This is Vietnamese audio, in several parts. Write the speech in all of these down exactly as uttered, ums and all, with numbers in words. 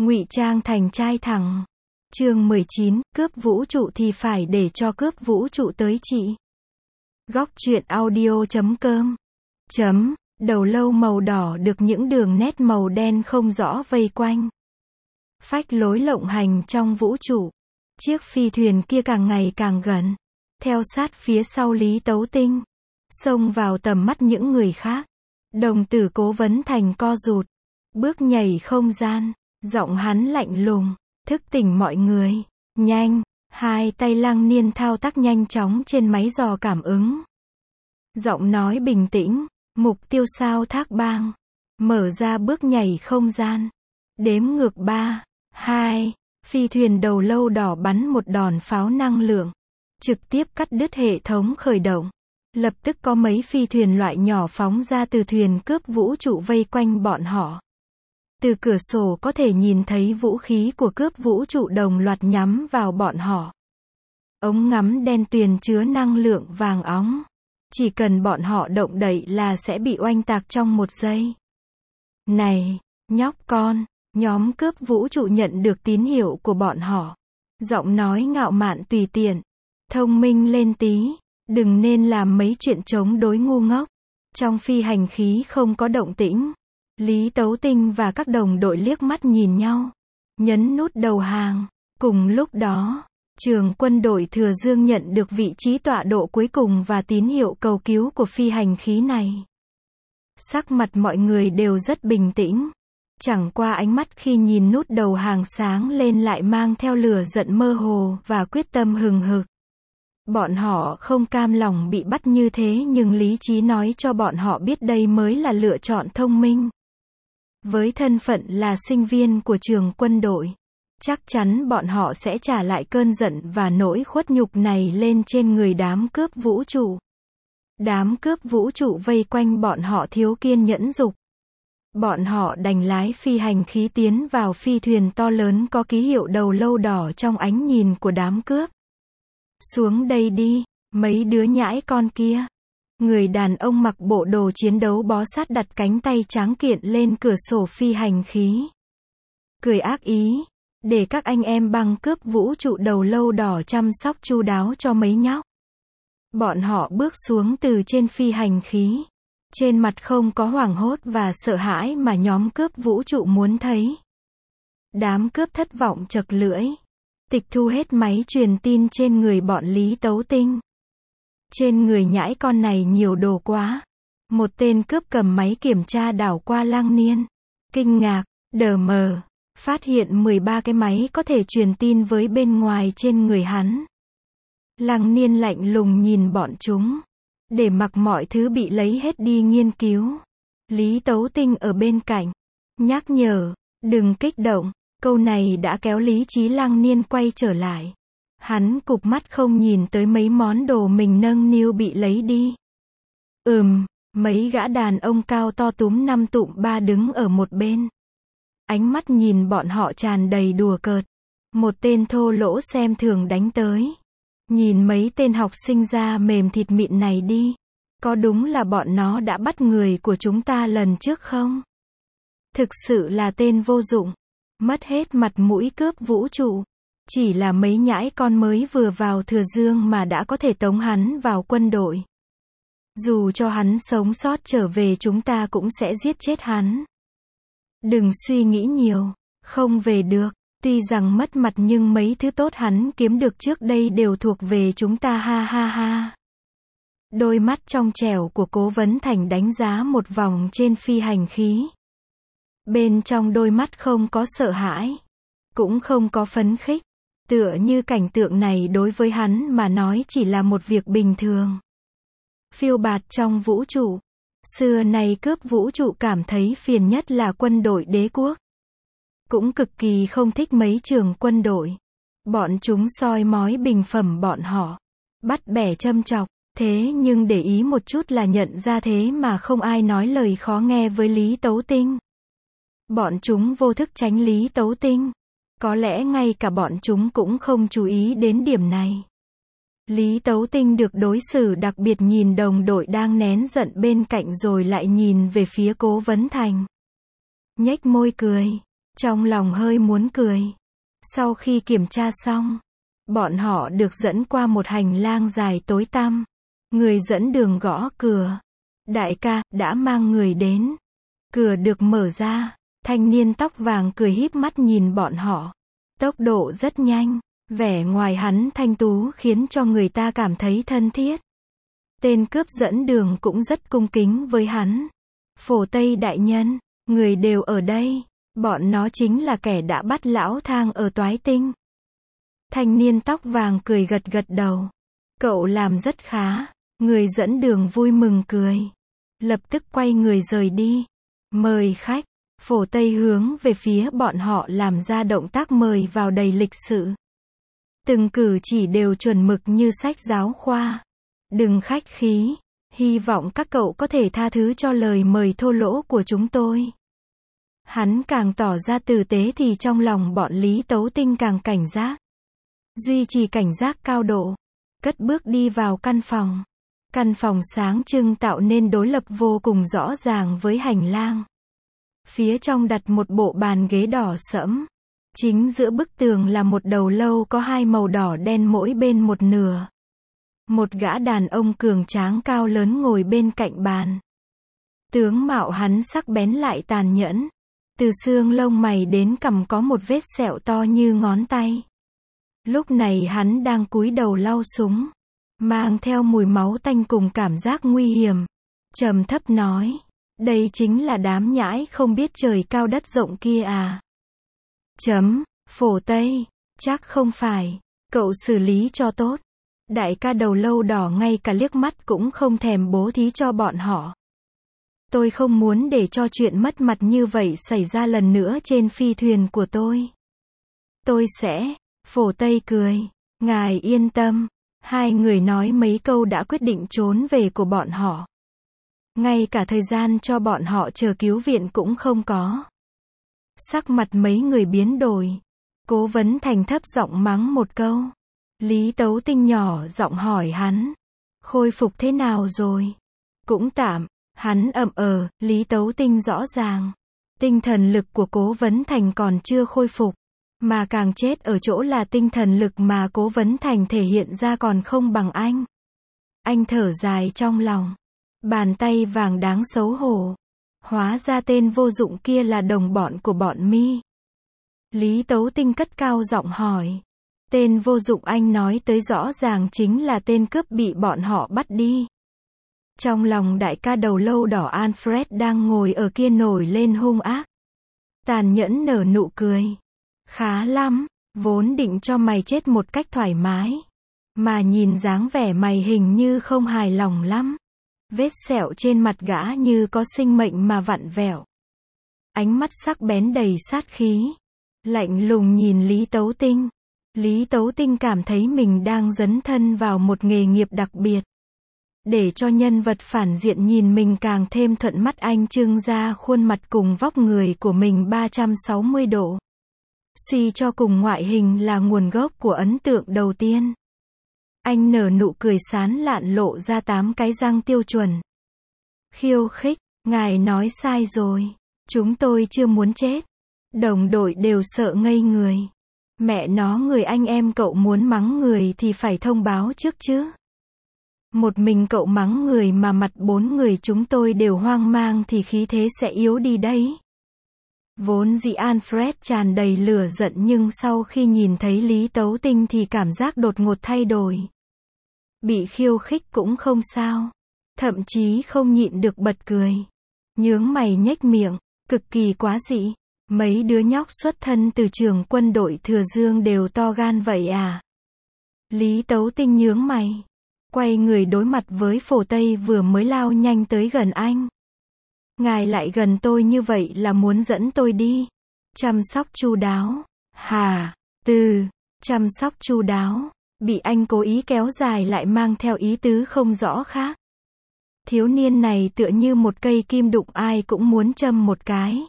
Ngụy trang thành trai thẳng. Chương mười chín, cướp vũ trụ thì phải để cho cướp vũ trụ tới chị. Góc truyện audio chấm com. Chấm, đầu lâu màu đỏ được những đường nét màu đen không rõ vây quanh. Phách lối lộng hành trong vũ trụ. Chiếc phi thuyền kia càng ngày càng gần. Theo sát phía sau Lý Tấu Tinh. Xông vào tầm mắt những người khác. Đồng tử Cố Vấn Thành co rụt. Bước nhảy không gian. Giọng hắn lạnh lùng. Thức tỉnh mọi người. Nhanh. Hai tay Lăng Niên thao tác nhanh chóng trên máy dò cảm ứng. Giọng nói bình tĩnh. Mục tiêu sao Thác Bang. Mở ra bước nhảy không gian. Đếm ngược ba, hai. Phi thuyền đầu lâu đỏ bắn một đòn pháo năng lượng. Trực tiếp cắt đứt hệ thống khởi động. Lập tức có mấy phi thuyền loại nhỏ phóng ra từ thuyền cướp vũ trụ vây quanh bọn họ. Từ cửa sổ có thể nhìn thấy vũ khí của cướp vũ trụ đồng loạt nhắm vào bọn họ. Ống ngắm đen tuyền chứa năng lượng vàng óng. Chỉ cần bọn họ động đậy là sẽ bị oanh tạc trong một giây. Này, nhóc con, nhóm cướp vũ trụ nhận được tín hiệu của bọn họ. Giọng nói ngạo mạn tùy tiện. Thông minh lên tí, đừng nên làm mấy chuyện chống đối ngu ngốc. Trong phi hành khí không có động tĩnh. Lý Tấu Tinh và các đồng đội liếc mắt nhìn nhau. Nhấn nút đầu hàng. Cùng lúc đó, trường quân đội Thừa Dương nhận được vị trí tọa độ cuối cùng và tín hiệu cầu cứu của phi hành khí này. Sắc mặt mọi người đều rất bình tĩnh. Chẳng qua ánh mắt khi nhìn nút đầu hàng sáng lên lại mang theo lửa giận mơ hồ và quyết tâm hừng hực. Bọn họ không cam lòng bị bắt như thế nhưng lý trí nói cho bọn họ biết đây mới là lựa chọn thông minh. Với thân phận là sinh viên của trường quân đội, chắc chắn bọn họ sẽ trả lại cơn giận và nỗi khuất nhục này lên trên người đám cướp vũ trụ. Đám cướp vũ trụ vây quanh bọn họ thiếu kiên nhẫn dục. Bọn họ đành lái phi hành khí tiến vào phi thuyền to lớn có ký hiệu đầu lâu đỏ trong ánh nhìn của đám cướp. Xuống đây đi, mấy đứa nhãi con kia. Người đàn ông mặc bộ đồ chiến đấu bó sát đặt cánh tay tráng kiện lên cửa sổ phi hành khí. Cười ác ý, để các anh em băng cướp vũ trụ đầu lâu đỏ chăm sóc chu đáo cho mấy nhóc. Bọn họ bước xuống từ trên phi hành khí. Trên mặt không có hoảng hốt và sợ hãi mà nhóm cướp vũ trụ muốn thấy. Đám cướp thất vọng chật lưỡi. Tịch thu hết máy truyền tin trên người bọn Lý Tấu Tinh. Trên người nhãi con này nhiều đồ quá. Một tên cướp cầm máy kiểm tra đảo qua Lăng Niên. Kinh ngạc, đờ mờ. Phát hiện mười ba cái máy có thể truyền tin với bên ngoài trên người hắn. Lăng Niên lạnh lùng nhìn bọn chúng. Để mặc mọi thứ bị lấy hết đi nghiên cứu. Lý Tấu Tinh ở bên cạnh. Nhắc nhở, đừng kích động. Câu này đã kéo lý trí Lăng Niên quay trở lại. Hắn cụp mắt không nhìn tới mấy món đồ mình nâng niu bị lấy đi. Ừm, mấy gã đàn ông cao to túm năm tụm ba đứng ở một bên. Ánh mắt nhìn bọn họ tràn đầy đùa cợt. Một tên thô lỗ xem thường đánh tới. Nhìn mấy tên học sinh da mềm thịt mịn này đi. Có đúng là bọn nó đã bắt người của chúng ta lần trước không? Thực sự là tên vô dụng. Mất hết mặt mũi cướp vũ trụ. Chỉ là mấy nhãi con mới vừa vào Thừa Dương mà đã có thể tống hắn vào quân đội. Dù cho hắn sống sót trở về chúng ta cũng sẽ giết chết hắn. Đừng suy nghĩ nhiều. Không về được. Tuy rằng mất mặt nhưng mấy thứ tốt hắn kiếm được trước đây đều thuộc về chúng ta ha ha ha. Đôi mắt trong trẻo của Cố Vấn Thành đánh giá một vòng trên phi hành khí. Bên trong đôi mắt không có sợ hãi. Cũng không có phấn khích. Tựa như cảnh tượng này đối với hắn mà nói chỉ là một việc bình thường. Phiêu bạt trong vũ trụ. Xưa nay cướp vũ trụ cảm thấy phiền nhất là quân đội đế quốc. Cũng cực kỳ không thích mấy trường quân đội. Bọn chúng soi mói bình phẩm bọn họ. Bắt bẻ châm chọc. Thế nhưng để ý một chút là nhận ra thế mà không ai nói lời khó nghe với Lý Tấu Tinh. Bọn chúng vô thức tránh Lý Tấu Tinh. Có lẽ ngay cả bọn chúng cũng không chú ý đến điểm này. Lý Tấu Tinh được đối xử đặc biệt nhìn đồng đội đang nén giận bên cạnh rồi lại nhìn về phía Cố Vấn Thành. Nhếch môi cười. Trong lòng hơi muốn cười. Sau khi kiểm tra xong, bọn họ được dẫn qua một hành lang dài tối tăm. Người dẫn đường gõ cửa. Đại ca, đã mang người đến. Cửa được mở ra. Thanh niên tóc vàng cười híp mắt nhìn bọn họ. Tốc độ rất nhanh. Vẻ ngoài hắn thanh tú khiến cho người ta cảm thấy thân thiết. Tên cướp dẫn đường cũng rất cung kính với hắn. Phổ Tây đại nhân, người đều ở đây. Bọn nó chính là kẻ đã bắt lão thang ở Toái Tinh. Thanh niên tóc vàng cười gật gật đầu. Cậu làm rất khá. Người dẫn đường vui mừng cười. Lập tức quay người rời đi. Mời khách. Phổ Tây hướng về phía bọn họ làm ra động tác mời vào đầy lịch sự. Từng cử chỉ đều chuẩn mực như sách giáo khoa. Đừng khách khí. Hy vọng các cậu có thể tha thứ cho lời mời thô lỗ của chúng tôi. Hắn càng tỏ ra tử tế thì trong lòng bọn Lý Tấu Tinh càng cảnh giác. Duy trì cảnh giác cao độ. Cất bước đi vào căn phòng. Căn phòng sáng trưng tạo nên đối lập vô cùng rõ ràng với hành lang. Phía trong đặt một bộ bàn ghế đỏ sẫm. Chính giữa bức tường là một đầu lâu có hai màu đỏ đen mỗi bên một nửa. Một gã đàn ông cường tráng cao lớn ngồi bên cạnh bàn. Tướng mạo hắn sắc bén lại tàn nhẫn. Từ xương lông mày đến cằm có một vết sẹo to như ngón tay. Lúc này hắn đang cúi đầu lau súng, mang theo mùi máu tanh cùng cảm giác nguy hiểm. Trầm thấp nói, đây chính là đám nhãi không biết trời cao đất rộng kia à. Chấm, Phổ Tây, chắc không phải, cậu xử lý cho tốt. Đại ca đầu lâu đỏ ngay cả liếc mắt cũng không thèm bố thí cho bọn họ. Tôi không muốn để cho chuyện mất mặt như vậy xảy ra lần nữa trên phi thuyền của tôi. Tôi sẽ, Phổ Tây cười, ngài yên tâm. Hai người nói mấy câu đã quyết định trốn về của bọn họ. Ngay cả thời gian cho bọn họ chờ cứu viện cũng không có. Sắc mặt mấy người biến đổi. Cố Vấn Thành thấp giọng mắng một câu. Lý Tấu Tinh nhỏ giọng hỏi hắn. Khôi phục thế nào rồi? Cũng tạm. Hắn ậm ờ, Lý Tấu Tinh rõ ràng. Tinh thần lực của Cố Vấn Thành còn chưa khôi phục. Mà càng chết ở chỗ là tinh thần lực mà Cố Vấn Thành thể hiện ra còn không bằng anh. Anh thở dài trong lòng. Bàn tay vàng đáng xấu hổ. Hóa ra tên vô dụng kia là đồng bọn của bọn mi. Lý Tấu Tinh cất cao giọng hỏi. Tên vô dụng anh nói tới rõ ràng chính là tên cướp bị bọn họ bắt đi. Trong lòng đại ca đầu lâu đỏ Alfred đang ngồi ở kia nổi lên hung ác. Tàn nhẫn nở nụ cười. Khá lắm, vốn định cho mày chết một cách thoải mái. Mà nhìn dáng vẻ mày hình như không hài lòng lắm. Vết sẹo trên mặt gã như có sinh mệnh mà vặn vẹo. Ánh mắt sắc bén đầy sát khí. Lạnh lùng nhìn Lý Tấu Tinh. Lý Tấu Tinh cảm thấy mình đang dấn thân vào một nghề nghiệp đặc biệt. Để cho nhân vật phản diện nhìn mình càng thêm thuận mắt, anh trưng ra khuôn mặt cùng vóc người của mình ba trăm sáu mươi độ. Suy cho cùng ngoại hình là nguồn gốc của ấn tượng đầu tiên. Anh nở nụ cười sán lạn lộ ra tám cái răng tiêu chuẩn. Khiêu khích, ngài nói sai rồi. Chúng tôi chưa muốn chết. Đồng đội đều sợ ngây người. Mẹ nó, người anh em cậu muốn mắng người thì phải thông báo trước chứ. Một mình cậu mắng người mà mặt bốn người chúng tôi đều hoang mang thì khí thế sẽ yếu đi đấy. Vốn dĩ Alfred tràn đầy lửa giận nhưng sau khi nhìn thấy Lý Tấu Tinh thì cảm giác đột ngột thay đổi. Bị khiêu khích cũng không sao. Thậm chí không nhịn được bật cười. Nhướng mày nhếch miệng, cực kỳ quá dị. Mấy đứa nhóc xuất thân từ trường quân đội Thừa Dương đều to gan vậy à? Lý Tấu Tinh nhướng mày. Quay người đối mặt với Phổ Tây vừa mới lao nhanh tới gần anh. Ngài lại gần tôi như vậy là muốn dẫn tôi đi. Chăm sóc chu đáo. Hà, từ, chăm sóc chu đáo. Bị anh cố ý kéo dài lại mang theo ý tứ không rõ khác. Thiếu niên này tựa như một cây kim đụng ai cũng muốn châm một cái.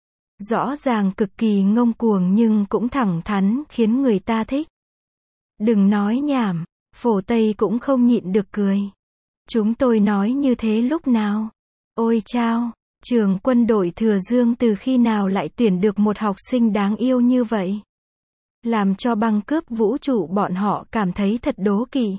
Rõ ràng cực kỳ ngông cuồng nhưng cũng thẳng thắn khiến người ta thích. Đừng nói nhảm, Phổ Tây cũng không nhịn được cười. Chúng tôi nói như thế lúc nào? Ôi chao, Trường quân đội Thừa Dương từ khi nào lại tuyển được một học sinh đáng yêu như vậy? Làm cho băng cướp vũ trụ bọn họ cảm thấy thật đố kỵ.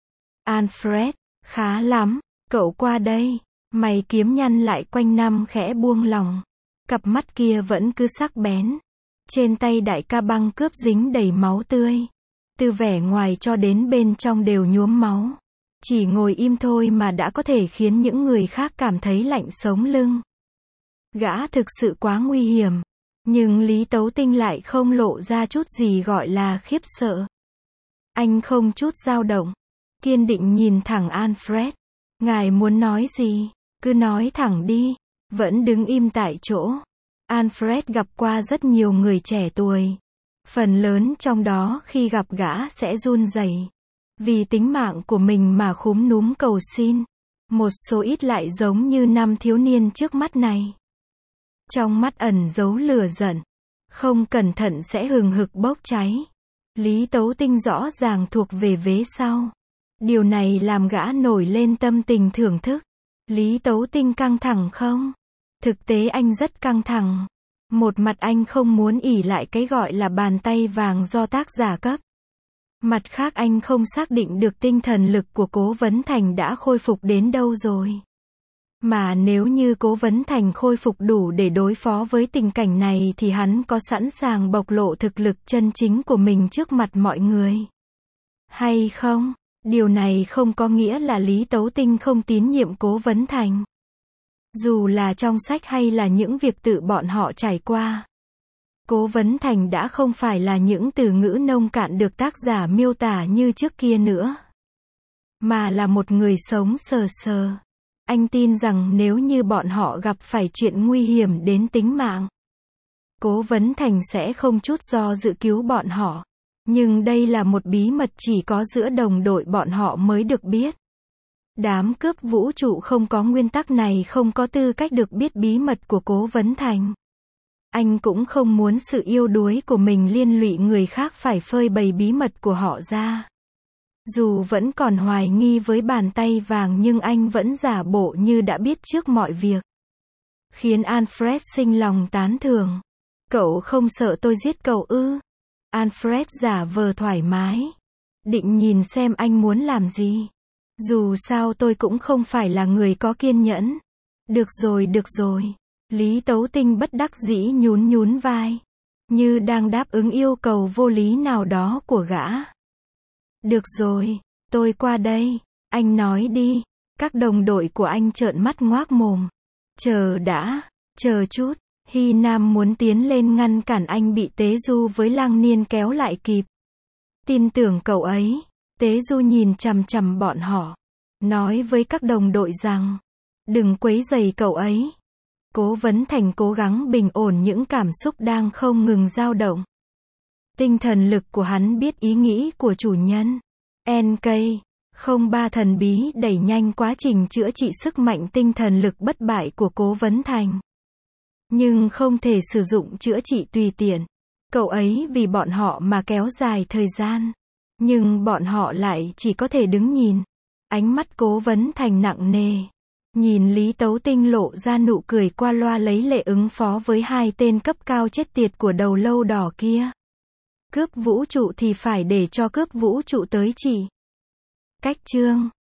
Alfred, khá lắm, cậu qua đây. Mày kiếm nhăn lại quanh năm khẽ buông lòng. Cặp mắt kia vẫn cứ sắc bén. Trên tay đại ca băng cướp dính đầy máu tươi. Từ vẻ ngoài cho đến bên trong đều nhuốm máu. Chỉ ngồi im thôi mà đã có thể khiến những người khác cảm thấy lạnh sống lưng. Gã thực sự quá nguy hiểm. Nhưng Lý Tấu Tinh lại không lộ ra chút gì gọi là khiếp sợ. Anh không chút dao động. Kiên định nhìn thẳng Alfred. Ngài muốn nói gì? Cứ nói thẳng đi. Vẫn đứng im tại chỗ. Alfred gặp qua rất nhiều người trẻ tuổi. Phần lớn trong đó khi gặp gã sẽ run rẩy. Vì tính mạng của mình mà khúm núm cầu xin. Một số ít lại giống như năm thiếu niên trước mắt này. Trong mắt ẩn giấu lửa giận. Không cẩn thận sẽ hừng hực bốc cháy. Lý Tấu Tinh rõ ràng thuộc về vế sau. Điều này làm gã nổi lên tâm tình thưởng thức. Lý Tấu Tinh căng thẳng không? Thực tế anh rất căng thẳng. Một mặt anh không muốn ỷ lại cái gọi là bàn tay vàng do tác giả cấp. Mặt khác anh không xác định được tinh thần lực của Cố Vấn Thành đã khôi phục đến đâu rồi. Mà nếu như Cố Vấn Thành khôi phục đủ để đối phó với tình cảnh này thì hắn có sẵn sàng bộc lộ thực lực chân chính của mình trước mặt mọi người. Hay không? Điều này không có nghĩa là Lý Tấu Tinh không tín nhiệm Cố Vấn Thành. Dù là trong sách hay là những việc tự bọn họ trải qua. Cố Vấn Thành đã không phải là những từ ngữ nông cạn được tác giả miêu tả như trước kia nữa. Mà là một người sống sờ sờ. Anh tin rằng nếu như bọn họ gặp phải chuyện nguy hiểm đến tính mạng, Cố Vấn Thành sẽ không chút do dự cứu bọn họ. Nhưng đây là một bí mật chỉ có giữa đồng đội bọn họ mới được biết. Đám cướp vũ trụ không có nguyên tắc này không có tư cách được biết bí mật của Cố Vấn Thành. Anh cũng không muốn sự yêu đuối của mình liên lụy người khác phải phơi bày bí mật của họ ra. Dù vẫn còn hoài nghi với bàn tay vàng nhưng anh vẫn giả bộ như đã biết trước mọi việc. Khiến Alfred sinh lòng tán thưởng. Cậu không sợ tôi giết cậu ư? Alfred giả vờ thoải mái. Định nhìn xem anh muốn làm gì. Dù sao tôi cũng không phải là người có kiên nhẫn. Được rồi, được rồi. Lý Tấu Tinh bất đắc dĩ nhún nhún vai. Như đang đáp ứng yêu cầu vô lý nào đó của gã. Được rồi, tôi qua đây. Anh nói đi. Các đồng đội của anh trợn mắt ngoác mồm. Chờ đã, chờ chút. Hy Nam muốn tiến lên ngăn cản anh bị Tế Du với Lang Niên kéo lại kịp. Tin tưởng cậu ấy. Tế Du nhìn chằm chằm bọn họ. Nói với các đồng đội rằng. Đừng quấy rầy cậu ấy. Cố Vấn Thành cố gắng bình ổn những cảm xúc đang không ngừng dao động. Tinh thần lực của hắn biết ý nghĩ của chủ nhân. en ca không ba thần bí đẩy nhanh quá trình chữa trị sức mạnh tinh thần lực bất bại của Cố Vấn Thành. Nhưng không thể sử dụng chữa trị tùy tiện. Cậu ấy vì bọn họ mà kéo dài thời gian. Nhưng bọn họ lại chỉ có thể đứng nhìn. Ánh mắt Cố Vấn Thành nặng nề. Nhìn Lý Tấu Tinh lộ ra nụ cười qua loa lấy lệ ứng phó với hai tên cấp cao chết tiệt của đầu lâu đỏ kia. Cướp vũ trụ thì phải để cho cướp vũ trụ tới chỉ. Cách chương